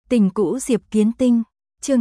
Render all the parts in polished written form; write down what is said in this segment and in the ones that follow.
Tình cũ Diệp Kiến Tinh, chương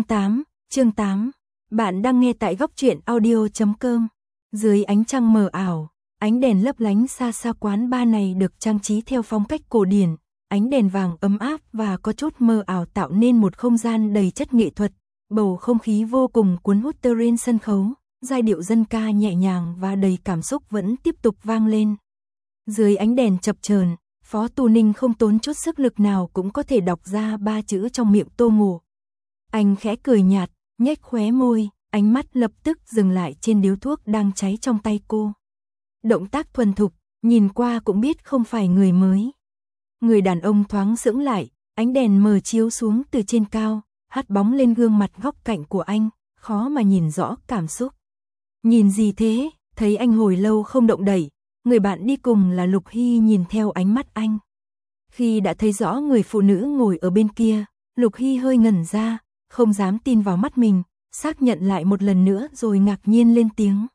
8. Bạn đang nghe tại góc truyện audio.com. Dưới ánh trăng mờ ảo, ánh đèn lấp lánh xa xa quán bar này được trang trí theo phong cách cổ điển, ánh đèn vàng ấm áp và có chút mờ ảo tạo nên một không gian đầy chất nghệ thuật, bầu không khí vô cùng cuốn hút trên sân khấu, giai điệu dân ca nhẹ nhàng và đầy cảm xúc vẫn tiếp tục vang lên. Dưới ánh đèn chập chờn, Phó Tu Ninh không tốn chút sức lực nào cũng có thể đọc ra 3 chữ trong miệng Tô Ngộ. Anh khẽ cười nhạt, nhếch khóe môi, ánh mắt lập tức dừng lại trên điếu thuốc đang cháy trong tay cô. Động tác thuần thục, nhìn qua cũng biết không phải người mới. Người đàn ông thoáng sững lại, ánh đèn mờ chiếu xuống từ trên cao, hắt bóng lên gương mặt góc cạnh của anh, khó mà nhìn rõ cảm xúc. Nhìn gì thế? Thấy anh hồi lâu không động đậy, người bạn đi cùng là Lục Hy nhìn theo ánh mắt anh. Khi đã thấy rõ người phụ nữ ngồi ở bên kia, Lục Hy hơi ngẩn ra, không dám tin vào mắt mình, xác nhận lại một lần nữa rồi ngạc nhiên lên tiếng.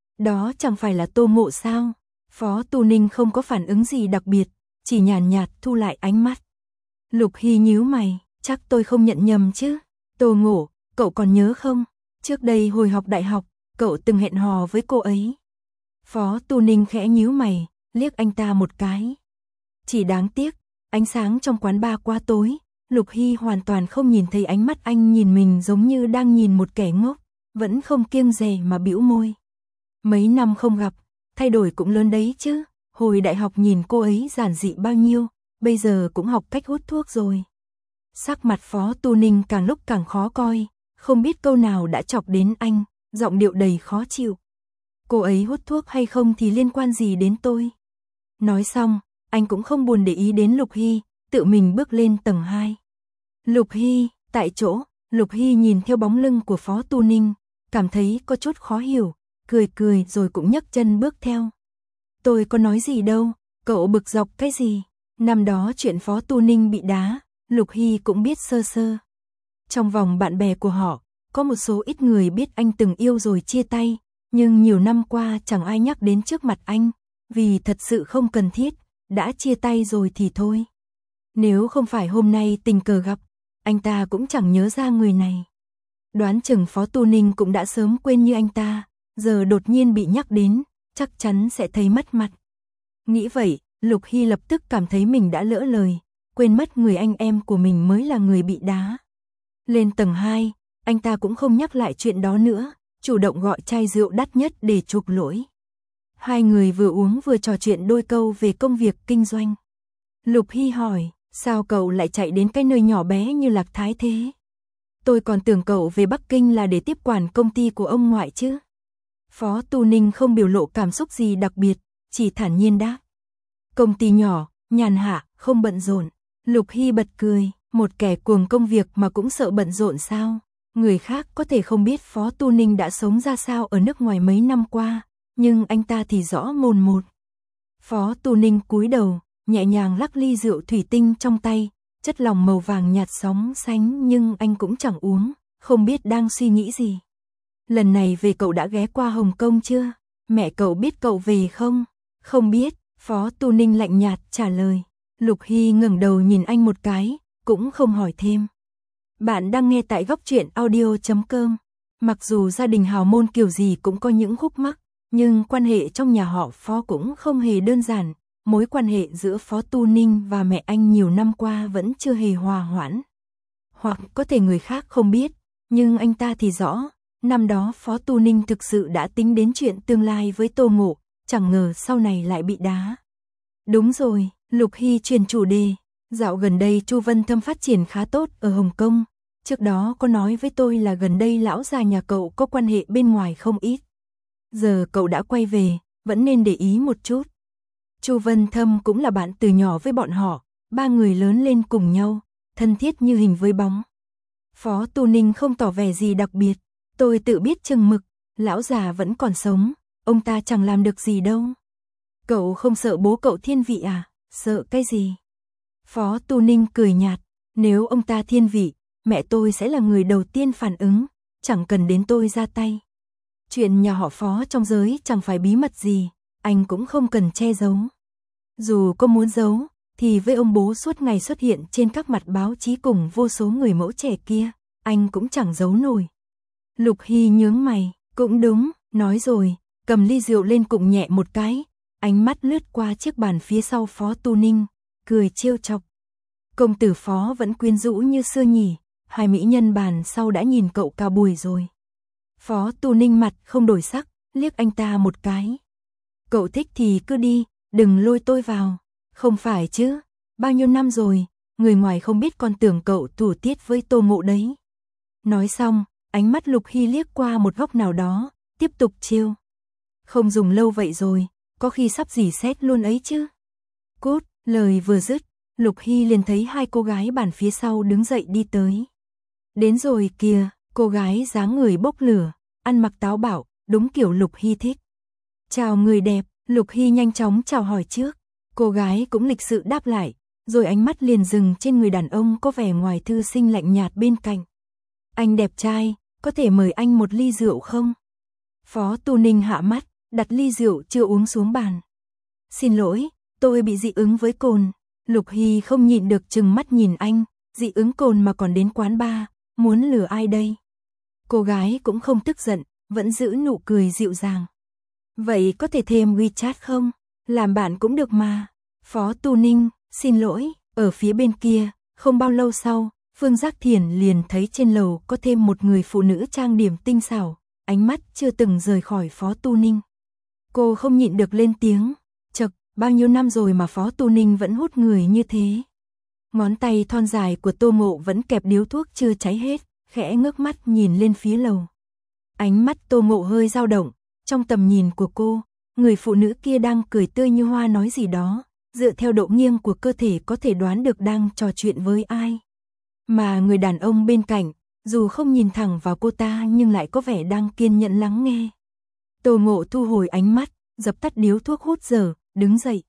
Đó chẳng phải là Tô Ngộ sao? Phó Tu Ninh không có phản ứng gì đặc biệt, chỉ nhàn nhạt thu lại ánh mắt. Lục Hy nhíu mày, chắc tôi không nhận nhầm chứ? Tô Ngộ, cậu còn nhớ không? Trước đây hồi học đại học, cậu từng hẹn hò với cô ấy. Phó Tu Ninh khẽ nhíu mày, liếc anh ta một cái. Chỉ đáng tiếc, ánh sáng trong quán bar quá tối, Lục Hy hoàn toàn không nhìn thấy ánh mắt anh nhìn mình giống như đang nhìn một kẻ ngốc, vẫn không kiêng dè mà bĩu môi. Mấy năm không gặp, thay đổi cũng lớn đấy chứ, hồi đại học nhìn cô ấy giản dị bao nhiêu, bây giờ cũng học cách hút thuốc rồi. Sắc mặt Phó Tu Ninh càng lúc càng khó coi, không biết câu nào đã chọc đến anh, giọng điệu đầy khó chịu. Cô ấy hút thuốc hay không thì liên quan gì đến tôi? Nói xong, anh cũng không buồn để ý đến Lục Hy, tự mình bước lên tầng 2. Lục Hy, tại chỗ, Lục Hy nhìn theo bóng lưng của Phó Tu Ninh, cảm thấy có chút khó hiểu, cười rồi cũng nhấc chân bước theo. Tôi có nói gì đâu, cậu bực dọc cái gì? Năm đó chuyện Phó Tu Ninh bị đá, Lục Hy cũng biết sơ sơ. Trong vòng bạn bè của họ, có một số ít người biết anh từng yêu rồi chia tay, nhưng nhiều năm qua chẳng ai nhắc đến trước mặt anh, vì thật sự không cần thiết, đã chia tay rồi thì thôi. Nếu không phải hôm nay tình cờ gặp, anh ta cũng chẳng nhớ ra người này. Đoán chừng Phó Tu Ninh cũng đã sớm quên như anh ta, giờ đột nhiên bị nhắc đến, chắc chắn sẽ thấy mất mặt. Nghĩ vậy, Lục Hy lập tức cảm thấy mình đã lỡ lời, quên mất người anh em của mình mới là người bị đá. Lên tầng 2, anh ta cũng không nhắc lại chuyện đó nữa, chủ động gọi chai rượu đắt nhất để chuộc lỗi. Hai người vừa uống vừa trò chuyện đôi câu về công việc kinh doanh. Lục Hy hỏi, sao cậu lại chạy đến cái nơi nhỏ bé như Lạc Thái thế? Tôi còn tưởng cậu về Bắc Kinh là để tiếp quản công ty của ông ngoại chứ. Phó Tu Ninh không biểu lộ cảm xúc gì đặc biệt, chỉ thản nhiên đáp. Công ty nhỏ, nhàn hạ, không bận rộn. Lục Hy bật cười, một kẻ cuồng công việc mà cũng sợ bận rộn sao? Người khác có thể không biết Phó Tu Ninh đã sống ra sao ở nước ngoài mấy năm qua, nhưng anh ta thì rõ mồn một. Phó Tu Ninh cúi đầu, nhẹ nhàng lắc ly rượu thủy tinh trong tay, chất lỏng màu vàng nhạt sóng sánh nhưng anh cũng chẳng uống, không biết đang suy nghĩ gì. Lần này về cậu đã ghé qua Hồng Kông chưa? Mẹ cậu biết cậu về không? Không biết, Phó Tu Ninh lạnh nhạt trả lời. Lục Hy ngẩng đầu nhìn anh một cái, cũng không hỏi thêm. Bạn đang nghe tại góc truyện audio.com. Mặc dù gia đình hào môn kiểu gì cũng có những khúc mắc, nhưng quan hệ trong nhà họ Phó cũng không hề đơn giản. Mối quan hệ giữa Phó Tu Ninh và mẹ anh nhiều năm qua vẫn chưa hề hòa hoãn. Hoặc có thể người khác không biết, nhưng anh ta thì rõ. Năm đó Phó Tu Ninh thực sự đã tính đến chuyện tương lai với Tô Ngộ, chẳng ngờ sau này lại bị đá. Đúng rồi, Lục Hy chuyển chủ đề. Dạo gần đây Chu Vân Thâm phát triển khá tốt ở Hồng Kông. Trước đó có nói với tôi là gần đây lão già nhà cậu có quan hệ bên ngoài không ít. Giờ cậu đã quay về, vẫn nên để ý một chút. Chu Vân Thâm cũng là bạn từ nhỏ với bọn họ, ba người lớn lên cùng nhau, thân thiết như hình với bóng. Phó Tu Ninh không tỏ vẻ gì đặc biệt, tôi tự biết chừng mực, lão già vẫn còn sống, ông ta chẳng làm được gì đâu. Cậu không sợ bố cậu thiên vị à? Sợ cái gì? Phó Tu Ninh cười nhạt, nếu ông ta thiên vị, mẹ tôi sẽ là người đầu tiên phản ứng, chẳng cần đến tôi ra tay. Chuyện nhà họ Phó trong giới chẳng phải bí mật gì, anh cũng không cần che giấu. Dù có muốn giấu, thì với ông bố suốt ngày xuất hiện trên các mặt báo chí cùng vô số người mẫu trẻ kia, anh cũng chẳng giấu nổi. Lục Hy nhướng mày, cũng đúng, nói rồi, cầm ly rượu lên cụng nhẹ một cái, ánh mắt lướt qua chiếc bàn phía sau Phó Tu Ninh, cười trêu chọc. Công tử Phó vẫn quyến rũ như xưa nhỉ, hai mỹ nhân bàn sau đã nhìn cậu cả buổi rồi. Phó Tu Ninh mặt không đổi sắc, liếc anh ta một cái. Cậu thích thì cứ đi, đừng lôi tôi vào. Không phải chứ, bao nhiêu năm rồi, người ngoài không biết còn tưởng cậu thủ tiết với Tô Ngộ đấy. Nói xong, ánh mắt Lục Hy liếc qua một góc nào đó, tiếp tục trêu. Không dùng lâu vậy rồi, có khi sắp dỉ xét luôn ấy chứ. Cút, lời vừa dứt, Lục Hy liền thấy hai cô gái bàn phía sau đứng dậy đi tới. Đến rồi kìa, cô gái dáng người bốc lửa, ăn mặc táo bạo, đúng kiểu Lục Hy thích. Chào người đẹp, Lục Hy nhanh chóng chào hỏi trước. Cô gái cũng lịch sự đáp lại, rồi ánh mắt liền dừng trên người đàn ông có vẻ ngoài thư sinh lạnh nhạt bên cạnh. Anh đẹp trai, có thể mời anh một ly rượu không? Phó Tu Ninh hạ mắt, đặt ly rượu chưa uống xuống bàn. Xin lỗi, tôi bị dị ứng với cồn. Lục Hy không nhịn được trừng mắt nhìn anh, dị ứng cồn mà còn đến quán bar, muốn lừa ai đây? Cô gái cũng không tức giận, vẫn giữ nụ cười dịu dàng. Vậy có thể thêm WeChat không? Làm bạn cũng được mà. Phó Tu Ninh, xin lỗi, ở phía bên kia, không bao lâu sau, Phương Giác Thiển liền thấy trên lầu có thêm một người phụ nữ trang điểm tinh xảo, ánh mắt chưa từng rời khỏi Phó Tu Ninh. Cô không nhịn được lên tiếng, chậc, bao nhiêu năm rồi mà Phó Tu Ninh vẫn hút người như thế. Ngón tay thon dài của Tô Ngộ vẫn kẹp điếu thuốc chưa cháy hết, khẽ ngước mắt nhìn lên phía lầu. Ánh mắt Tô Ngộ hơi dao động, trong tầm nhìn của cô, người phụ nữ kia đang cười tươi như hoa nói gì đó, dựa theo độ nghiêng của cơ thể có thể đoán được đang trò chuyện với ai. Mà người đàn ông bên cạnh, dù không nhìn thẳng vào cô ta nhưng lại có vẻ đang kiên nhẫn lắng nghe. Tô Ngộ thu hồi ánh mắt, dập tắt điếu thuốc hút dở, đứng dậy.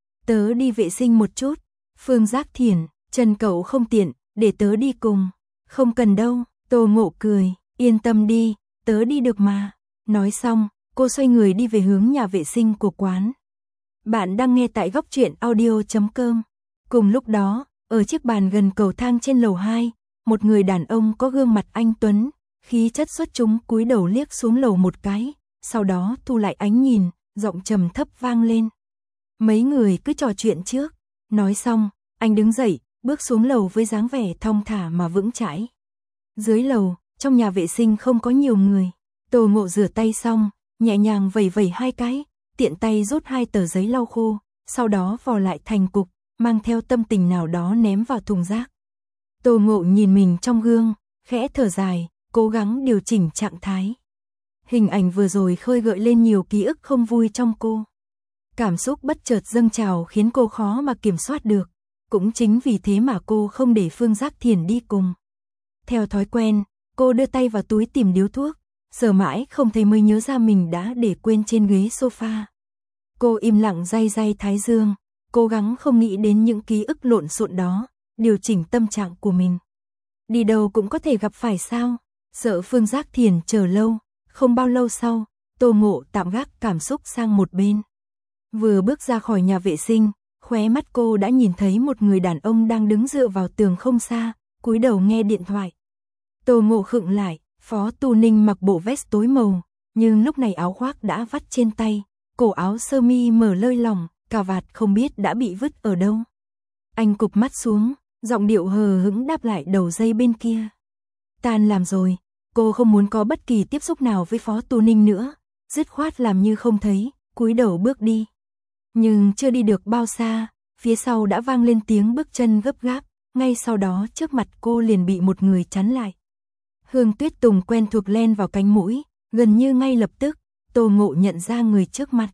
Tớ đi vệ sinh một chút. Phương Giác Thiển, chân cậu không tiện, để tớ đi cùng. Không cần đâu, Tô Ngộ cười, yên tâm đi, tớ đi được mà. Nói xong, cô xoay người đi về hướng nhà vệ sinh của quán. Bạn đang nghe tại góc truyện audio.com. Cùng lúc đó, ở chiếc bàn gần cầu thang trên lầu 2, một người đàn ông có gương mặt anh tuấn, khí chất xuất chúng cúi đầu liếc xuống lầu một cái, sau đó thu lại ánh nhìn, giọng trầm thấp vang lên. Mấy người cứ trò chuyện trước. Nói xong, anh đứng dậy, bước xuống lầu với dáng vẻ thong thả mà vững chãi. Dưới lầu, trong nhà vệ sinh không có nhiều người. Tô Ngộ rửa tay xong, nhẹ nhàng vẩy vẩy hai cái, tiện tay rút hai tờ giấy lau khô, sau đó vò lại thành cục, mang theo tâm tình nào đó ném vào thùng rác. Tô Ngộ nhìn mình trong gương, khẽ thở dài, cố gắng điều chỉnh trạng thái. Hình ảnh vừa rồi khơi gợi lên nhiều ký ức không vui trong cô. Cảm xúc bất chợt dâng trào khiến cô khó mà kiểm soát được. Cũng chính vì thế mà cô không để Phương Giác Thiển đi cùng. Theo thói quen, cô đưa tay vào túi tìm điếu thuốc, sờ mãi không thấy mới nhớ ra mình đã để quên trên ghế sofa. Cô im lặng day day thái dương, cố gắng không nghĩ đến những ký ức lộn xộn đó, điều chỉnh tâm trạng của mình. Đi đâu cũng có thể gặp phải sao? Sợ Phương Giác Thiển chờ lâu, không bao lâu sau, Tô Ngộ tạm gác cảm xúc sang một bên. Vừa bước ra khỏi nhà vệ sinh, khóe mắt cô đã nhìn thấy một người đàn ông đang đứng dựa vào tường không xa, cúi đầu nghe điện thoại. Tô Ngộ khựng lại, Phó Tu Ninh mặc bộ vest tối màu, nhưng lúc này áo khoác đã vắt trên tay, cổ áo sơ mi mở lơi lỏng, cà vạt không biết đã bị vứt ở đâu. Anh cụp mắt xuống, giọng điệu hờ hững đáp lại đầu dây bên kia. Tan làm rồi, cô không muốn có bất kỳ tiếp xúc nào với Phó Tu Ninh nữa, dứt khoát làm như không thấy, cúi đầu bước đi. Nhưng chưa đi được bao xa, phía sau đã vang lên tiếng bước chân gấp gáp, ngay sau đó trước mặt cô liền bị một người chắn lại. Hương Tuyết Tùng quen thuộc len vào cánh mũi, gần như ngay lập tức, Tô Ngộ nhận ra người trước mặt.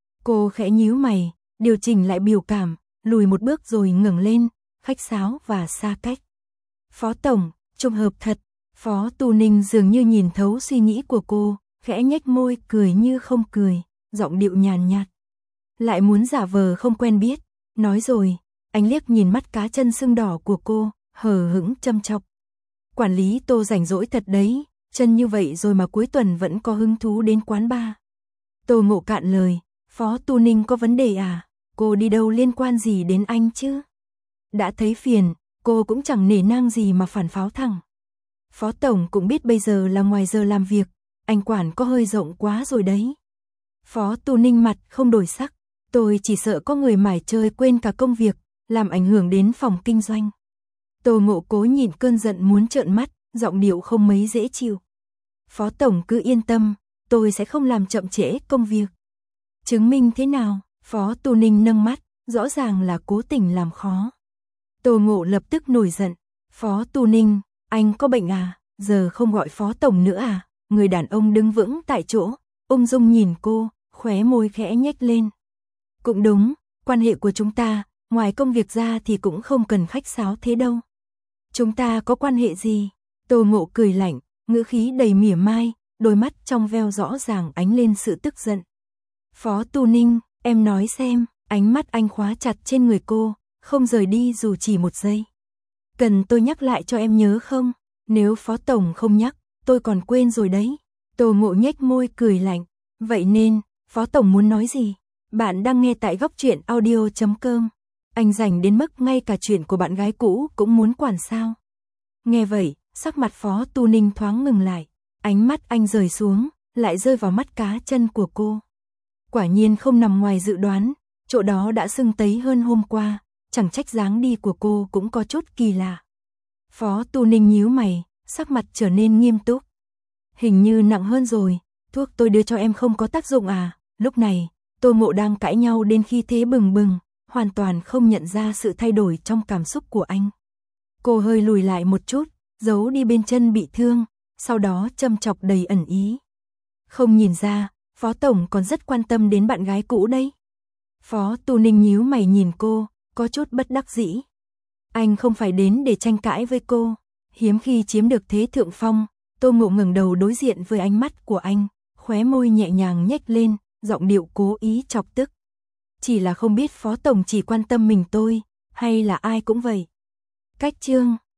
Cô khẽ nhíu mày, điều chỉnh lại biểu cảm, lùi một bước rồi ngẩng lên, khách sáo và xa cách. Phó Tổng, trùng hợp thật. Phó Tu Ninh dường như nhìn thấu suy nghĩ của cô, khẽ nhếch môi cười như không cười, giọng điệu nhàn nhạt. Lại muốn giả vờ không quen biết, nói rồi, anh liếc nhìn mắt cá chân sưng đỏ của cô, hờ hững châm chọc. Quản lý Tô rảnh rỗi thật đấy, chân như vậy rồi mà cuối tuần vẫn có hứng thú đến quán bar. Tô Ngộ cạn lời, Phó Tu Ninh có vấn đề à? cô đi đâu liên quan gì đến anh chứ? Đã thấy phiền, cô cũng chẳng nể nang gì mà phản pháo thẳng. Phó tổng cũng biết bây giờ là ngoài giờ làm việc, anh quản có hơi rộng quá rồi đấy. Phó Tu Ninh mặt không đổi sắc, tôi chỉ sợ có người mải chơi quên cả công việc, làm ảnh hưởng đến phòng kinh doanh. Tô Ngộ cố nhìn cơn giận muốn trợn mắt, giọng điệu không mấy dễ chịu. Phó tổng cứ yên tâm, tôi sẽ không làm chậm trễ công việc. Chứng minh thế nào? Phó Tu Ninh nâng mắt, rõ ràng là cố tình làm khó. Tô Ngộ lập tức nổi giận. Phó Tu Ninh, anh có bệnh à? Giờ không gọi phó tổng nữa à? Người đàn ông đứng vững tại chỗ, ung dung nhìn cô, khóe môi khẽ nhếch lên. Cũng đúng, quan hệ của chúng ta, ngoài công việc ra thì cũng không cần khách sáo thế đâu. Chúng ta có quan hệ gì? Tô Ngộ cười lạnh, ngữ khí đầy mỉa mai, đôi mắt trong veo rõ ràng ánh lên sự tức giận. Phó Tu Ninh, em nói xem, ánh mắt anh khóa chặt trên người cô, không rời đi dù chỉ một giây. Cần tôi nhắc lại cho em nhớ không? Nếu phó tổng không nhắc, tôi còn quên rồi đấy. Tô Ngộ nhếch môi cười lạnh. Vậy nên, phó tổng muốn nói gì? Bạn đang nghe tại góc truyện audio.com. Anh rảnh đến mức ngay cả chuyện của bạn gái cũ cũng muốn quản sao? Nghe vậy, sắc mặt phó Tu Ninh thoáng ngừng lại. Ánh mắt anh rời xuống, lại rơi vào mắt cá chân của cô. Quả nhiên không nằm ngoài dự đoán, chỗ đó đã sưng tấy hơn hôm qua, chẳng trách dáng đi của cô cũng có chút kỳ lạ. Phó Tu Ninh nhíu mày, sắc mặt trở nên nghiêm túc. Hình như nặng hơn rồi, thuốc tôi đưa cho em không có tác dụng à? Lúc này, Tô Ngộ đang cãi nhau đến khi thế bừng bừng, hoàn toàn không nhận ra sự thay đổi trong cảm xúc của anh. Cô hơi lùi lại một chút, giấu đi bên chân bị thương, sau đó châm chọc đầy ẩn ý. Không nhìn ra, phó tổng còn rất quan tâm đến bạn gái cũ đấy. Phó Tu Ninh nhíu mày nhìn cô, có chút bất đắc dĩ. Anh không phải đến để tranh cãi với cô. Hiếm khi chiếm được thế thượng phong, Tô Ngộ ngẩng đầu đối diện với ánh mắt của anh, khóe môi nhẹ nhàng nhếch lên, giọng điệu cố ý chọc tức. Chỉ là không biết phó tổng chỉ quan tâm mình tôi, hay là ai cũng vậy. Cách chương